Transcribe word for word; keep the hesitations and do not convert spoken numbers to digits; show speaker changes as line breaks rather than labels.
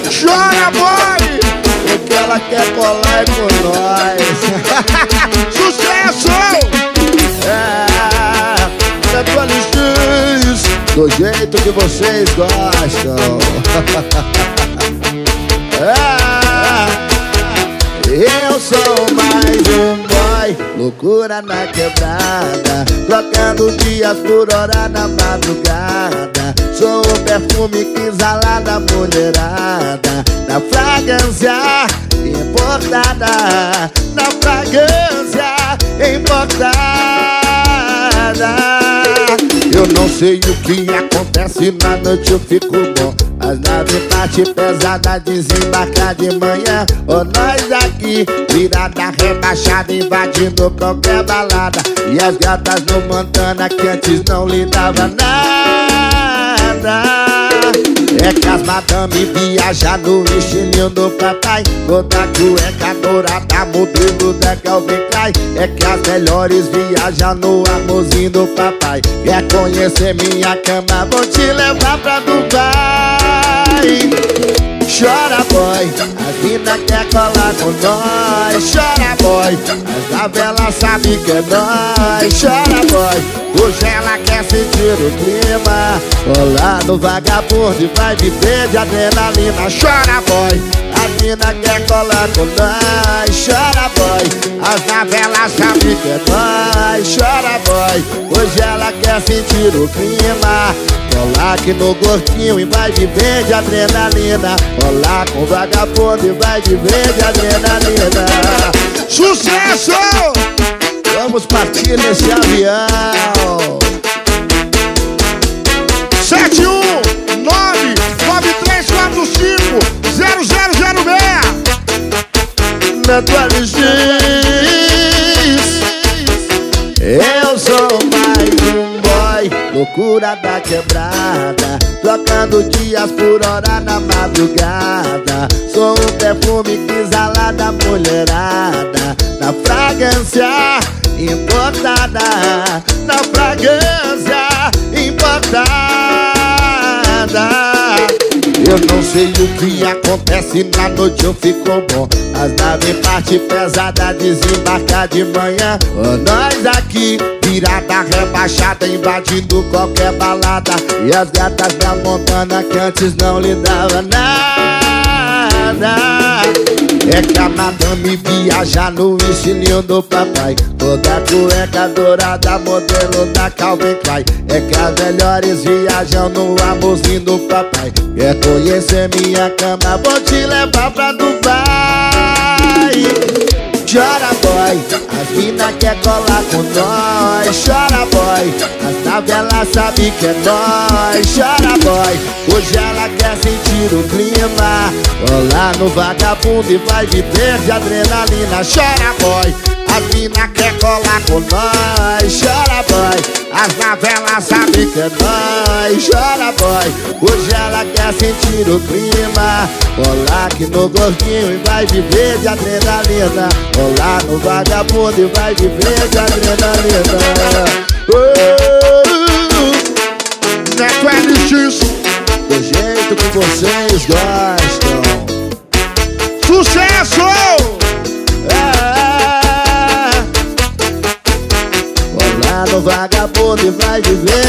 Chora, boy! Porque ela quer colar com nós. Sucesso! É, Neto L X, do jeito que vocês gostam. É, eu sou mais um boy, loucura na quebrada, trocando dias por hora na madrugada. Sou o perfume que exala da mulherada, na fragrância importada, na fragrância importada. Eu não sei o que acontece, na noite eu fico bom. As naves parte pesada, desembarcar de manhã. Ou nós aqui, virada rebaixada, invadindo qualquer balada. E as gatas no Montana que antes não lhe dava nada. É que as madame viajam no estilinho do papai, toda cueca dourada, modelo da Calvin Klein. É que as melhores viajam no amorzinho do papai. Quer conhecer minha cama, vou te levar pra Dubai. Chora, boy, as mina quer colar com nós. Chora, boy, as favelas sabe que é nós. Chora, boy, hoje ela quer sentir o clima. Colar no vagabundo e vai viver de adrenalina. Chora, boy, as mina quer colar com nós. Chora, boy, as favelas sabe que é nós. Chora, boy, hoje ela quer sentir o clima. Colar aqui no gordinho e vai viver de adrenalina. Colar com vagabundo e vai viver de adrenalina. Sucesso! Vamos partir nesse avião. Sete um nove nove três quatro cinco zero zero zero seis. Neto L X, eu sou mais um boy, loucura da quebrada, trocando dias por hora na madrugada. Sou um perfume que exala da mulherada, na fragrância importada, na fragrância importada. Eu não sei o que acontece, na noite eu fico bom. As naves parte pesada, desembarcar de manhã. Nós aqui, virada rebaixada, invadindo qualquer balada. E as gatas da Montana que antes não lhe dava nada. É que a madame viaja no estilinho do papai, toda cueca dourada, modelo da Calvin Klein. É que as melhores viajam no amorzinho do papai. Quer conhecer minha cama, vou te levar pra Dubai. Chora, boy, as mina quer colar com nós. Chora, boy, as favelas sabe que é nós. Chora, boy, hoje ela quer sentir o clima. Colar no vagabundo e vai viver de adrenalina. Chora, boy, as mina quer colar com nós. Chora, boy, as favelas sabe que é nós. Chora, boy, hoje ela quer sentir o clima. Colar aqui no gordinho e vai viver de adrenalina. Colar no vagabundo e vai viver de adrenalina. Oh, Neto L X, do jeito que vocês gostam. Sucesso! É. Colar no vagabundo e vai viver